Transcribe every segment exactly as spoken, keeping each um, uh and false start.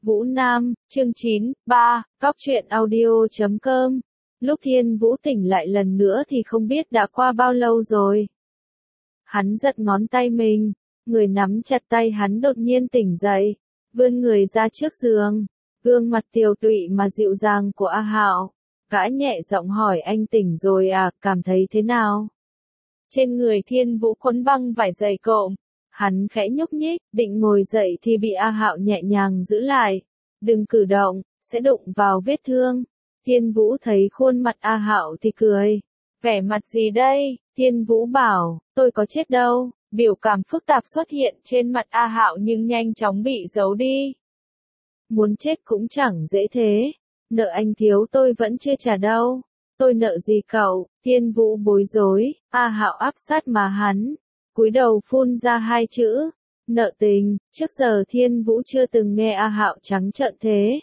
Vũ Nam, chương chín, ba, Cóc truyện audio chấm com. Lúc Thiên Vũ tỉnh lại lần nữa thì không biết đã qua bao lâu rồi. Hắn giật ngón tay mình, người nắm chặt tay hắn đột nhiên tỉnh dậy, vươn người ra trước giường, gương mặt tiều tụy mà dịu dàng của A Hạo. Gã nhẹ giọng hỏi anh tỉnh rồi à, cảm thấy thế nào? Trên người Thiên Vũ quấn băng vải dày cộm. Hắn khẽ nhúc nhích, định ngồi dậy thì bị A Hạo nhẹ nhàng giữ lại. Đừng cử động, sẽ đụng vào vết thương. Thiên Vũ thấy khuôn mặt A Hạo thì cười. Vẻ mặt gì đây? Thiên Vũ bảo, tôi có chết đâu. Biểu cảm phức tạp xuất hiện trên mặt A Hạo nhưng nhanh chóng bị giấu đi. Muốn chết cũng chẳng dễ thế. Nợ anh thiếu tôi vẫn chưa trả đâu. Tôi nợ gì cậu? Thiên Vũ bối rối. A Hạo áp sát mà hắn, cúi đầu phun ra hai chữ, nợ tình. Trước giờ Thiên Vũ chưa từng nghe A Hạo trắng trợn thế.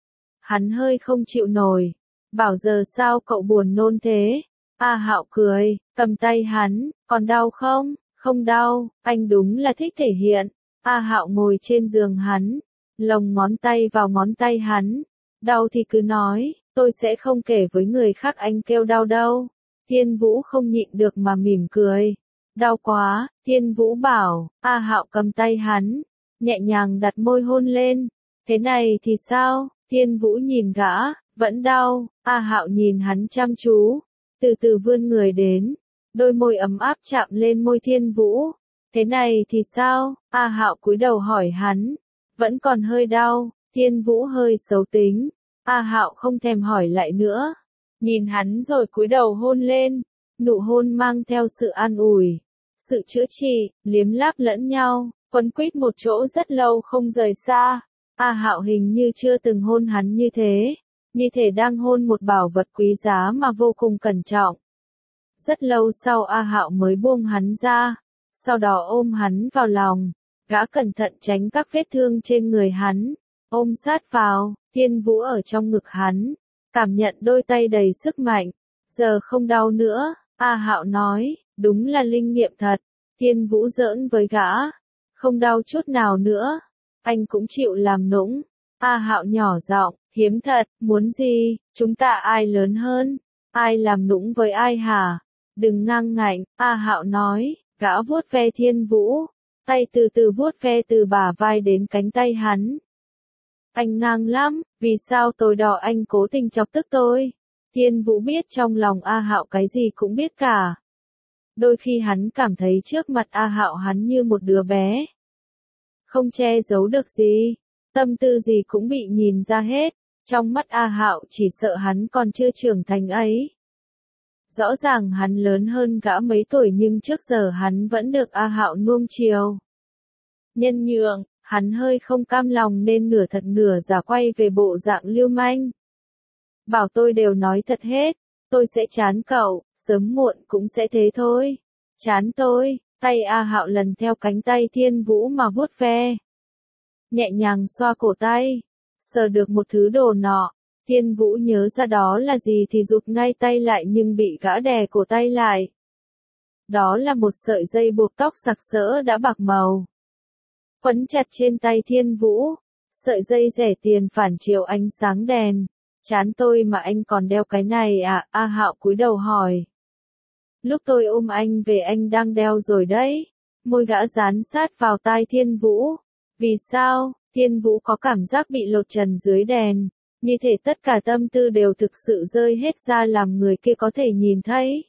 Hắn hơi không chịu nổi, bảo giờ sao cậu buồn nôn thế? A Hạo cười, cầm tay hắn, còn đau không? Không đau, anh đúng là thích thể hiện. A Hạo ngồi trên giường hắn, lồng ngón tay vào ngón tay hắn. Đau thì cứ nói, tôi sẽ không kể với người khác anh kêu đau đâu. Thiên Vũ không nhịn được mà mỉm cười. Đau quá, Thiên Vũ bảo. A Hạo cầm tay hắn, nhẹ nhàng đặt môi hôn lên. Thế này thì sao? Thiên Vũ nhìn gã, vẫn đau. A Hạo nhìn hắn chăm chú, từ từ vươn người đến, đôi môi ấm áp chạm lên môi Thiên Vũ. Thế này thì sao? A Hạo cúi đầu hỏi hắn, vẫn còn hơi đau. Thiên Vũ hơi xấu tính. A Hạo không thèm hỏi lại nữa, nhìn hắn rồi cúi đầu hôn lên. Nụ hôn mang theo sự an ủi, sự chữa trị, liếm láp lẫn nhau, quấn quýt một chỗ rất lâu không rời xa. A Hạo hình như chưa từng hôn hắn như thế, như thể đang hôn một bảo vật quý giá mà vô cùng cẩn trọng. Rất lâu sau A Hạo mới buông hắn ra, sau đó ôm hắn vào lòng, gã cẩn thận tránh các vết thương trên người hắn, ôm sát vào. Thiên Vũ ở trong ngực hắn, cảm nhận đôi tay đầy sức mạnh. Giờ không đau nữa, A Hạo nói, đúng là linh nghiệm thật. Thiên Vũ giỡn với gã, không đau chút nào nữa, anh cũng chịu làm nũng. A Hạo nhỏ giọng, hiếm thật, muốn gì, chúng ta ai lớn hơn, ai làm nũng với ai hả? Đừng ngang ngạnh, A Hạo nói. Gã vuốt ve Thiên Vũ, tay từ từ vuốt ve từ bả vai đến cánh tay hắn. Anh ngang lắm, vì sao tối đó anh cố tình chọc tức tôi? Thiên Vũ biết trong lòng A Hạo cái gì cũng biết cả. Đôi khi hắn cảm thấy trước mặt A Hạo hắn như một đứa bé, không che giấu được gì, tâm tư gì cũng bị nhìn ra hết. Trong mắt A Hạo chỉ sợ hắn còn chưa trưởng thành ấy. Rõ ràng hắn lớn hơn gã mấy tuổi nhưng trước giờ hắn vẫn được A Hạo nuông chiều, nhân nhượng. Hắn hơi không cam lòng nên nửa thật nửa giả quay về bộ dạng lưu manh. Bảo tôi đều nói thật hết, tôi sẽ chán cậu, sớm muộn cũng sẽ thế thôi. Chán tôi. Tay A Hạo lần theo cánh tay Thiên Vũ mà vuốt ve, nhẹ nhàng xoa cổ tay, sờ được một thứ đồ nọ. Thiên Vũ nhớ ra đó là gì thì rụt ngay tay lại nhưng bị gã đè cổ tay lại. Đó là một sợi dây buộc tóc sặc sỡ đã bạc màu, quấn chặt trên tay Thiên Vũ. Sợi dây rẻ tiền phản chiếu ánh sáng đèn. Chán tôi mà anh còn đeo cái này à? A Hạo cúi đầu hỏi. Lúc tôi ôm anh về anh đang đeo rồi đấy. Môi gã dán sát vào tai Thiên Vũ. Vì sao? Thiên Vũ có cảm giác bị lột trần dưới đèn, như thể tất cả tâm tư đều thực sự rơi hết ra làm người kia có thể nhìn thấy.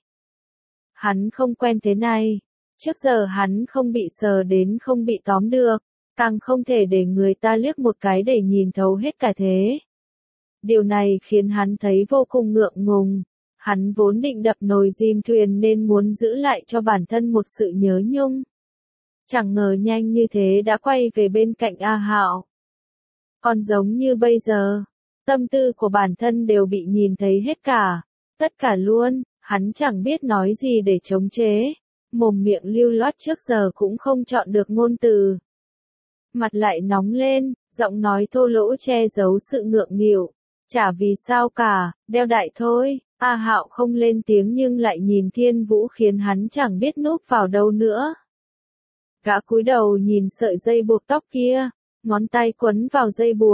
Hắn không quen thế này. Trước giờ hắn không bị sờ đến, không bị tóm được, càng không thể để người ta liếc một cái để nhìn thấu hết cả thế. Điều này khiến hắn thấy vô cùng ngượng ngùng. Hắn vốn định đập nồi chìm thuyền nên muốn giữ lại cho bản thân một sự nhớ nhung. Chẳng ngờ nhanh như thế đã quay về bên cạnh A Hạo. Còn giống như bây giờ, tâm tư của bản thân đều bị nhìn thấy hết cả, tất cả luôn. Hắn chẳng biết nói gì để chống chế, mồm miệng lưu loát trước giờ cũng không chọn được ngôn từ. Mặt lại nóng lên, giọng nói thô lỗ che giấu sự ngượng nghịu. Chả vì sao cả, đeo đại thôi. A Hạo không lên tiếng nhưng lại nhìn Thiên Vũ khiến hắn chẳng biết núp vào đâu nữa. Gã cúi đầu nhìn sợi dây buộc tóc kia, ngón tay quấn vào dây buộc,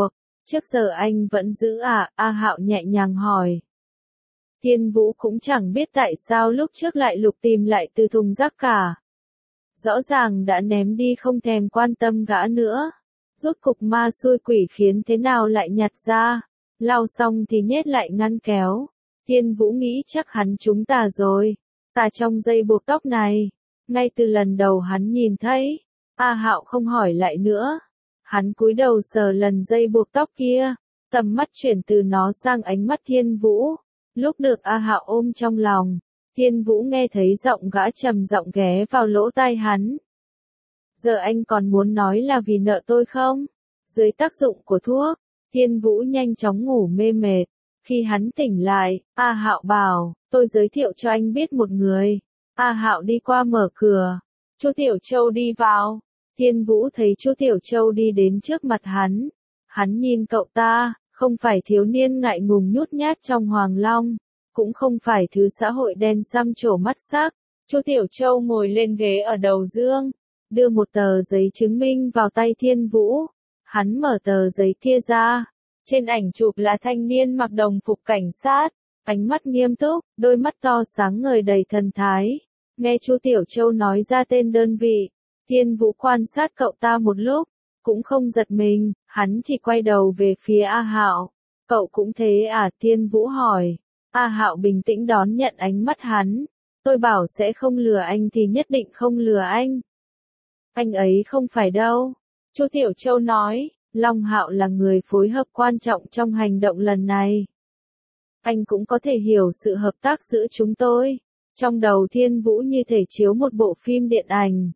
Trước giờ anh vẫn giữ à, A Hạo nhẹ nhàng hỏi. Thiên Vũ cũng chẳng biết tại sao lúc trước lại lục tìm lại từ thùng rác cả. Rõ ràng đã ném đi không thèm quan tâm gã nữa. Rốt cục ma xui quỷ khiến thế nào lại nhặt ra. Lau xong thì nhét lại ngăn kéo. Thiên Vũ nghĩ chắc hắn trúng tà rồi. Tà trong dây buộc tóc này. Ngay từ lần đầu hắn nhìn thấy. A Hạo không hỏi lại nữa. Hắn cúi đầu sờ lần dây buộc tóc kia. Tầm mắt chuyển từ nó sang ánh mắt Thiên Vũ. Lúc được A Hạo ôm trong lòng. Thiên Vũ nghe thấy giọng gã trầm giọng ghé vào lỗ tai hắn. Giờ anh còn muốn nói là vì nợ tôi không? Dưới tác dụng của thuốc, Thiên Vũ nhanh chóng ngủ mê mệt. Khi hắn tỉnh lại, A Hạo bảo, tôi giới thiệu cho anh biết một người. A Hạo đi qua mở cửa. Chu Tiểu Châu đi vào. Thiên Vũ thấy Chu Tiểu Châu đi đến trước mặt hắn. Hắn nhìn cậu ta, không phải thiếu niên ngại ngùng nhút nhát trong Hoàng Long, cũng không phải thứ xã hội đen xăm trổ mắt sắc. Chu Tiểu Châu ngồi lên ghế ở đầu giường, đưa một tờ giấy chứng minh vào tay Thiên Vũ. Hắn mở tờ giấy kia ra. Trên ảnh chụp là thanh niên mặc đồng phục cảnh sát, ánh mắt nghiêm túc, đôi mắt to sáng ngời đầy thần thái. Nghe Chu Tiểu Châu nói ra tên đơn vị, Thiên Vũ quan sát cậu ta một lúc, cũng không giật mình, hắn chỉ quay đầu về phía A Hạo. Cậu cũng thế à? Thiên Vũ hỏi. A Hạo bình tĩnh đón nhận ánh mắt hắn. Tôi bảo sẽ không lừa anh thì nhất định không lừa anh. Anh ấy không phải đâu. Chu Tiểu Châu nói, Long Hạo là người phối hợp quan trọng trong hành động lần này. Anh cũng có thể hiểu sự hợp tác giữa chúng tôi. Trong đầu Thiên Vũ như thể chiếu một bộ phim điện ảnh.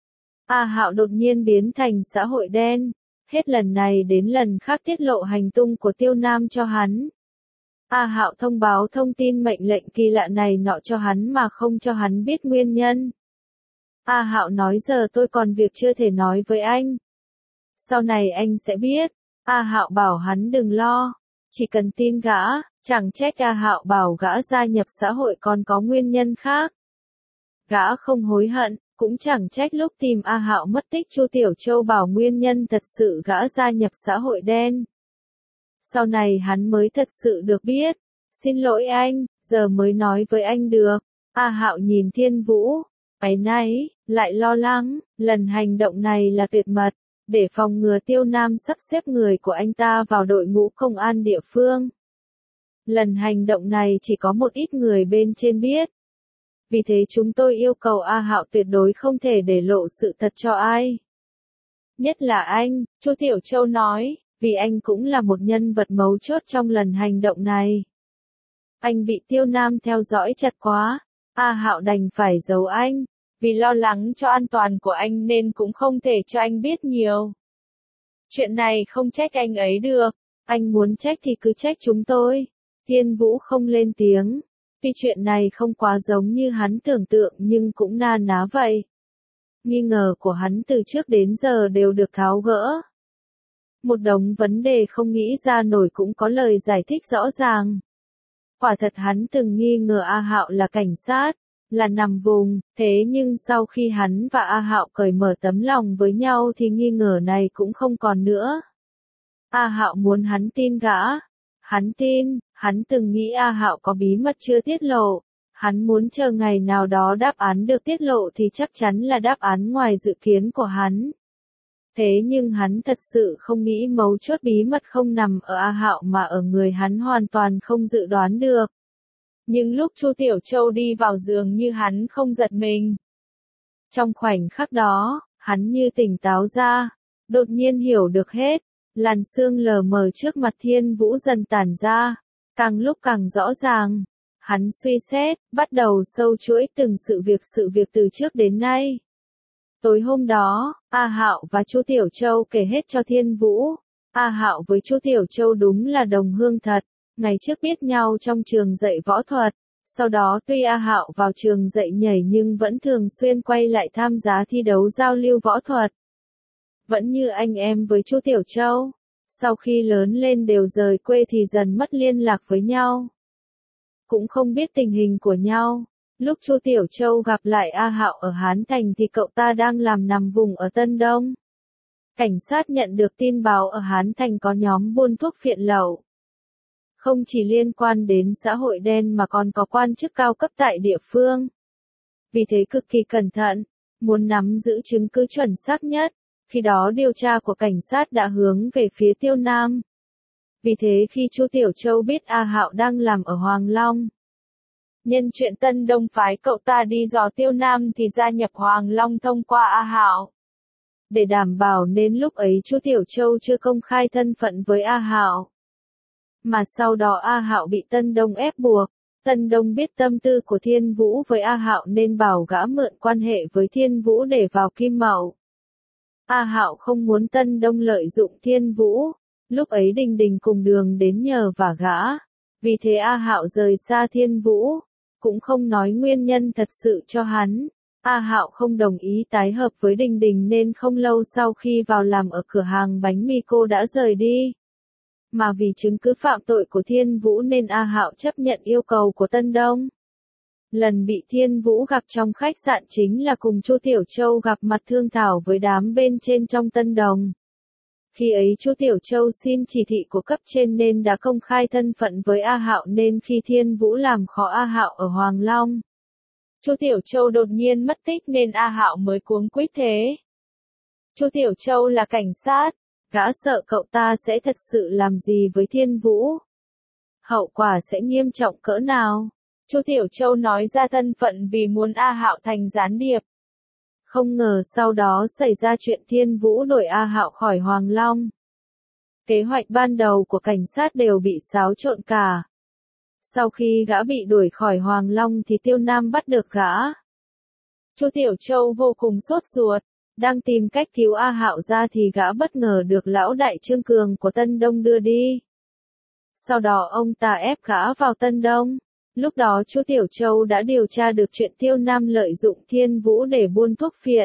A Hạo đột nhiên biến thành xã hội đen. Hết lần này đến lần khác tiết lộ hành tung của Tiêu Nam cho hắn. A Hạo thông báo thông tin mệnh lệnh kỳ lạ này nọ cho hắn mà không cho hắn biết nguyên nhân. A Hạo nói giờ tôi còn việc chưa thể nói với anh. Sau này anh sẽ biết. A Hạo bảo hắn đừng lo. Chỉ cần tin gã, chẳng trách A Hạo bảo gã gia nhập xã hội còn có nguyên nhân khác. Gã không hối hận, cũng chẳng trách lúc tìm A Hạo mất tích Chu Tiểu Châu bảo nguyên nhân thật sự gã gia nhập xã hội đen. Sau này hắn mới thật sự được biết. Xin lỗi anh, giờ mới nói với anh được. A Hạo nhìn Thiên Vũ, áy náy, lại lo lắng, lần hành động này là tuyệt mật, để phòng ngừa Tiêu Nam sắp xếp người của anh ta vào đội ngũ công an địa phương. Lần hành động này chỉ có một ít người bên trên biết. Vì thế chúng tôi yêu cầu A Hạo tuyệt đối không thể để lộ sự thật cho ai. Nhất là anh, Chu Tiểu Châu nói, vì anh cũng là một nhân vật mấu chốt trong lần hành động này. Anh bị Tiêu Nam theo dõi chặt quá, A Hạo đành phải giấu anh, vì lo lắng cho an toàn của anh nên cũng không thể cho anh biết nhiều. Chuyện này không trách anh ấy được, anh muốn trách thì cứ trách chúng tôi. Thiên Vũ không lên tiếng, vì chuyện này không quá giống như hắn tưởng tượng nhưng cũng na ná vậy. Nghi ngờ của hắn từ trước đến giờ đều được tháo gỡ. Một đống vấn đề không nghĩ ra nổi cũng có lời giải thích rõ ràng. Quả thật hắn từng nghi ngờ A Hạo là cảnh sát, là nằm vùng, thế nhưng sau khi hắn và A Hạo cởi mở tấm lòng với nhau thì nghi ngờ này cũng không còn nữa. A Hạo muốn hắn tin gã. Hắn tin, hắn từng nghĩ A Hạo có bí mật chưa tiết lộ. Hắn muốn chờ ngày nào đó đáp án được tiết lộ thì chắc chắn là đáp án ngoài dự kiến của hắn. Thế nhưng hắn thật sự không nghĩ mấu chốt bí mật không nằm ở A Hạo mà ở người hắn hoàn toàn không dự đoán được. Nhưng lúc Chu Tiểu Châu đi vào giường như hắn không giật mình. Trong khoảnh khắc đó, hắn như tỉnh táo ra, đột nhiên hiểu được hết. Làn sương lờ mờ trước mặt Thiên Vũ dần tản ra, càng lúc càng rõ ràng. Hắn suy xét, bắt đầu sâu chuỗi từng sự việc sự việc từ trước đến nay. Tối hôm đó, A Hạo và Chu Tiểu Châu kể hết cho Thiên Vũ. A Hạo với Chu Tiểu Châu đúng là đồng hương thật, ngày trước biết nhau trong trường dạy võ thuật. Sau đó tuy A Hạo vào trường dạy nhảy nhưng vẫn thường xuyên quay lại tham gia thi đấu giao lưu võ thuật. Vẫn như anh em với Chu Tiểu Châu, sau khi lớn lên đều rời quê thì dần mất liên lạc với nhau. Cũng không biết tình hình của nhau. Lúc Chu Tiểu Châu gặp lại A Hạo ở Hán Thành thì cậu ta đang làm nằm vùng ở Tân Đông. Cảnh sát nhận được tin báo ở Hán Thành có nhóm buôn thuốc phiện lậu. Không chỉ liên quan đến xã hội đen mà còn có quan chức cao cấp tại địa phương. Vì thế cực kỳ cẩn thận, muốn nắm giữ chứng cứ chuẩn xác nhất. Khi đó điều tra của cảnh sát đã hướng về phía Tiêu Nam. Vì thế khi Chu Tiểu Châu biết A Hạo đang làm ở Hoàng Long, nhân chuyện Tân Đông phái cậu ta đi dò Tiêu Nam thì gia nhập Hoàng Long thông qua A Hạo. Để đảm bảo nên lúc ấy Chu Tiểu Châu chưa công khai thân phận với A Hạo. Mà sau đó A Hạo bị Tân Đông ép buộc. Tân Đông biết tâm tư của Thiên Vũ với A Hạo nên bảo gã mượn quan hệ với Thiên Vũ để vào Kim Mậu. A Hạo không muốn Tân Đông lợi dụng Thiên Vũ. Lúc ấy Đình Đình cùng Đường đến nhờ vả gã. Vì thế A Hạo rời xa Thiên Vũ, cũng không nói nguyên nhân thật sự cho hắn. A Hạo không đồng ý tái hợp với Đình Đình nên không lâu sau khi vào làm ở cửa hàng bánh mì cô đã rời đi. Mà vì chứng cứ phạm tội của Thiên Vũ nên A Hạo chấp nhận yêu cầu của Tân Đông. Lần bị Thiên Vũ gặp trong khách sạn chính là cùng Chu Tiểu Châu gặp mặt thương thảo với đám bên trên trong Tân Đồng. Khi ấy Chu Tiểu Châu xin chỉ thị của cấp trên nên đã công khai thân phận với A Hạo nên khi Thiên Vũ làm khó A Hạo ở Hoàng Long, Chu Tiểu Châu đột nhiên mất tích nên A Hạo mới cuống quýt thế. Chu Tiểu Châu là cảnh sát, gã sợ cậu ta sẽ thật sự làm gì với Thiên Vũ. Hậu quả sẽ nghiêm trọng cỡ nào? Chu Tiểu Châu nói ra thân phận vì muốn A Hạo thành gián điệp. Không ngờ sau đó xảy ra chuyện Thiên Vũ đuổi A Hạo khỏi Hoàng Long. Kế hoạch ban đầu của cảnh sát đều bị xáo trộn cả. Sau khi gã bị đuổi khỏi Hoàng Long thì Tiêu Nam bắt được gã. Chu Tiểu Châu vô cùng sốt ruột, đang tìm cách cứu A Hạo ra thì gã bất ngờ được lão đại Trương Cường của Tân Đông đưa đi. Sau đó ông ta ép gã vào Tân Đông. Lúc đó Chu Tiểu Châu đã điều tra được chuyện Tiêu Nam lợi dụng Thiên Vũ để buôn thuốc phiện.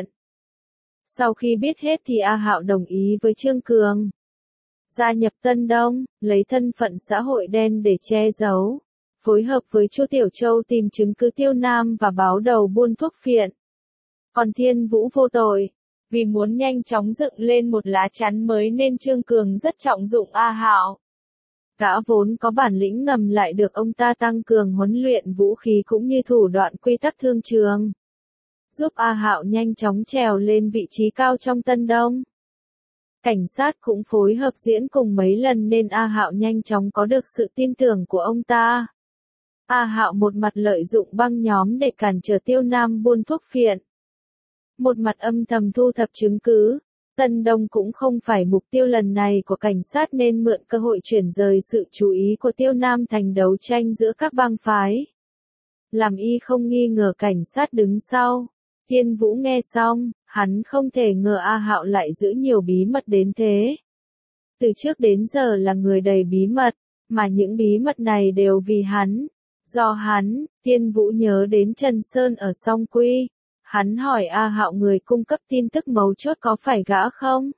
Sau khi biết hết thì A Hạo đồng ý với Trương Cường gia nhập Tân Đông, lấy thân phận xã hội đen để che giấu, phối hợp với Chu Tiểu Châu tìm chứng cứ Tiêu Nam và báo đầu buôn thuốc phiện. Còn Thiên Vũ vô tội, vì muốn nhanh chóng dựng lên một lá chắn mới nên Trương Cường rất trọng dụng A Hạo. Gã vốn có bản lĩnh ngầm lại được ông ta tăng cường huấn luyện vũ khí cũng như thủ đoạn quy tắc thương trường, giúp A Hạo nhanh chóng trèo lên vị trí cao trong Tân Đông. Cảnh sát cũng phối hợp diễn cùng mấy lần nên A Hạo nhanh chóng có được sự tin tưởng của ông ta. A Hạo một mặt lợi dụng băng nhóm để cản trở Tiêu Nam buôn thuốc phiện, một mặt âm thầm thu thập chứng cứ. Tân Đông cũng không phải mục tiêu lần này của cảnh sát nên mượn cơ hội chuyển rời sự chú ý của Tiêu Nam thành đấu tranh giữa các bang phái. Làm y không nghi ngờ cảnh sát đứng sau. Thiên Vũ nghe xong, hắn không thể ngờ A Hạo lại giữ nhiều bí mật đến thế. Từ trước đến giờ là người đầy bí mật, mà những bí mật này đều vì hắn. Do hắn, Thiên Vũ nhớ đến Trần Sơn ở Song Quy. Hắn hỏi A Hạo người cung cấp tin tức mấu chốt có phải gã không?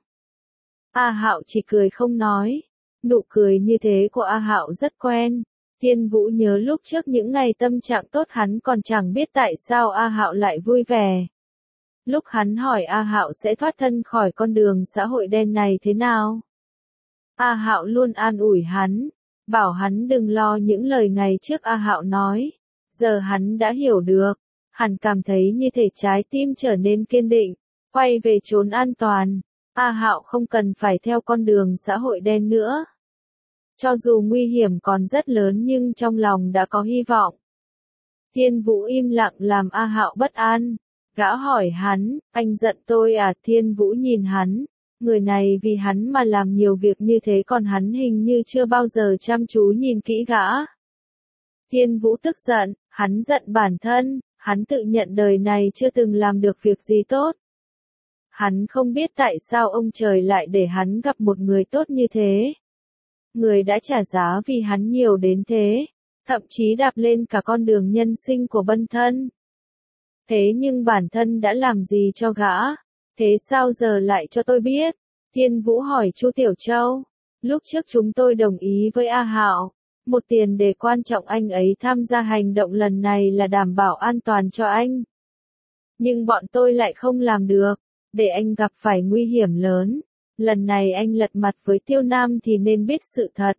A Hạo chỉ cười không nói. Nụ cười như thế của A Hạo rất quen. Thiên Vũ nhớ lúc trước những ngày tâm trạng tốt hắn còn chẳng biết tại sao A Hạo lại vui vẻ. Lúc hắn hỏi A Hạo sẽ thoát thân khỏi con đường xã hội đen này thế nào? A Hạo luôn an ủi hắn, bảo hắn đừng lo những lời ngày trước A Hạo nói. Giờ hắn đã hiểu được. Hắn cảm thấy như thể trái tim trở nên kiên định, quay về chốn an toàn. A Hạo không cần phải theo con đường xã hội đen nữa. Cho dù nguy hiểm còn rất lớn nhưng trong lòng đã có hy vọng. Thiên Vũ im lặng làm A Hạo bất an. Gã hỏi hắn, anh giận tôi à? Thiên Vũ nhìn hắn, người này vì hắn mà làm nhiều việc như thế còn hắn hình như chưa bao giờ chăm chú nhìn kỹ gã. Thiên Vũ tức giận, hắn giận bản thân. Hắn tự nhận đời này chưa từng làm được việc gì tốt. Hắn không biết tại sao ông trời lại để hắn gặp một người tốt như thế. Người đã trả giá vì hắn nhiều đến thế, thậm chí đạp lên cả con đường nhân sinh của bản thân. Thế nhưng bản thân đã làm gì cho gã? Thế sao giờ lại cho tôi biết? Thiên Vũ hỏi Chu Tiểu Châu. Lúc trước chúng tôi đồng ý với A Hạo. Một tiền đề quan trọng anh ấy tham gia hành động lần này là đảm bảo an toàn cho anh. Nhưng bọn tôi lại không làm được, để anh gặp phải nguy hiểm lớn. lần này anh lật mặt với Tiêu Nam thì nên biết sự thật.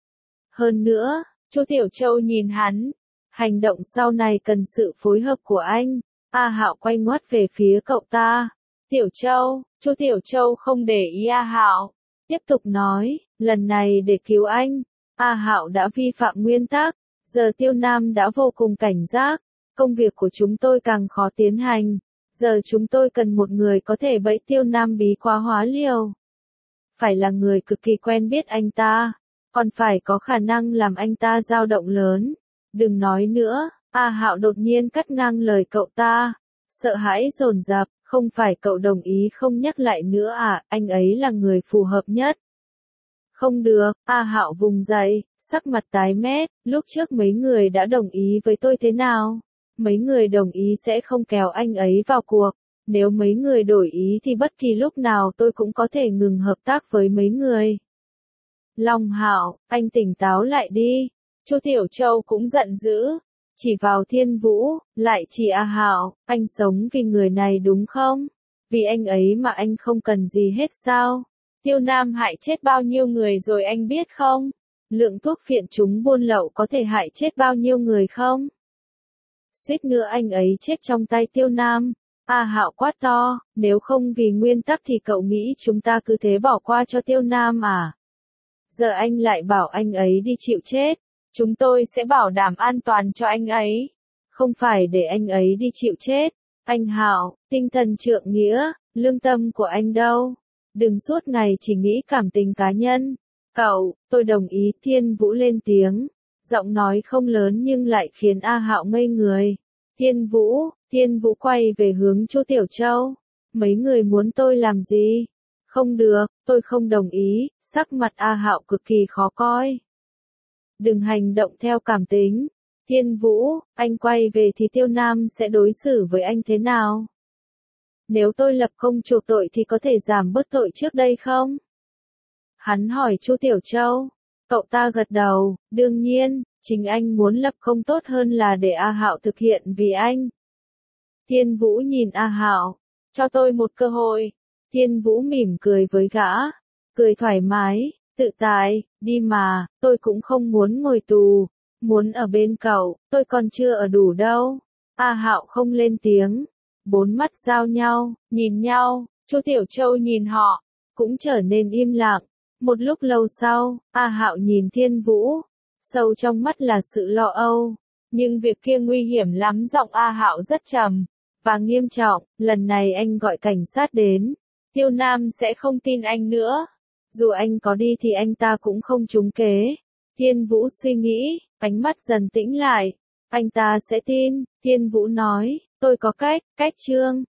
Hơn nữa, Chu Tiểu Châu nhìn hắn, hành động sau này cần sự phối hợp của anh. A Hạo quay ngoắt về phía cậu ta. Tiểu Châu, Chu Tiểu Châu không để ý A Hạo, tiếp tục nói, lần này để cứu anh, A Hạo đã vi phạm nguyên tắc, giờ Tiêu Nam đã vô cùng cảnh giác, công việc của chúng tôi càng khó tiến hành, giờ chúng tôi cần một người có thể bẫy Tiêu Nam bí quá hóa liều. Phải là người cực kỳ quen biết anh ta, còn phải có khả năng làm anh ta dao động lớn. Đừng nói nữa, A Hạo đột nhiên cắt ngang lời cậu ta, sợ hãi dồn dập, không phải cậu đồng ý không nhắc lại nữa à, anh ấy là người phù hợp nhất. Không được, A Hạo vùng dậy, sắc mặt tái mét, lúc trước mấy người đã đồng ý với tôi thế nào? Mấy người đồng ý sẽ không kéo anh ấy vào cuộc, nếu mấy người đổi ý thì bất kỳ lúc nào tôi cũng có thể ngừng hợp tác với mấy người. Long Hạo, anh tỉnh táo lại đi. Chu Tiểu Châu cũng giận dữ, chỉ vào Thiên Vũ, lại chỉ A Hạo, anh sống vì người này đúng không? Vì anh ấy mà anh không cần gì hết sao? Tiêu Nam hại chết bao nhiêu người rồi anh biết không? Lượng thuốc phiện chúng buôn lậu có thể hại chết bao nhiêu người không? Suýt nữa anh ấy chết trong tay Tiêu Nam. A Hạo quát to, nếu không vì nguyên tắc thì cậu nghĩ chúng ta cứ thế bỏ qua cho Tiêu Nam à? Giờ anh lại bảo anh ấy đi chịu chết. Chúng tôi sẽ bảo đảm an toàn cho anh ấy. Không phải để anh ấy đi chịu chết. Anh Hạo, tinh thần trượng nghĩa, lương tâm của anh đâu? Đừng suốt ngày chỉ nghĩ cảm tình cá nhân. Cậu, tôi đồng ý. Thiên Vũ lên tiếng. Giọng nói không lớn nhưng lại khiến A Hạo ngây người. Thiên Vũ, Thiên Vũ quay về hướng Chu Tiểu Châu. Mấy người muốn tôi làm gì? Không được, tôi không đồng ý. Sắc mặt A Hạo cực kỳ khó coi. Đừng hành động theo cảm tính. Thiên Vũ, anh quay về thì Tiêu Nam sẽ đối xử với anh thế nào? Nếu tôi lập công chuộc tội thì có thể giảm bớt tội trước đây không? Hắn hỏi Chu Tiểu Châu. Cậu ta gật đầu, đương nhiên, chính anh muốn lập công tốt hơn là để A Hạo thực hiện vì anh. Thiên Vũ nhìn A Hạo, cho tôi một cơ hội. Thiên Vũ mỉm cười với gã, cười thoải mái, tự tại, đi mà, tôi cũng không muốn ngồi tù, muốn ở bên cậu, tôi còn chưa ở đủ đâu. A Hạo không lên tiếng, bốn mắt giao nhau, nhìn nhau, Chu Tiểu Châu nhìn họ, cũng trở nên im lặng. Một lúc lâu sau, A Hạo nhìn Thiên Vũ, sâu trong mắt là sự lo âu, nhưng việc kia nguy hiểm lắm. Giọng A Hạo rất trầm và nghiêm trọng, lần này anh gọi cảnh sát đến, Tiêu Nam sẽ không tin anh nữa. Dù anh có đi thì anh ta cũng không trúng kế. Thiên Vũ suy nghĩ, ánh mắt dần tĩnh lại. Anh ta sẽ tin, Thiên Vũ nói, tôi có cách, cách Trương.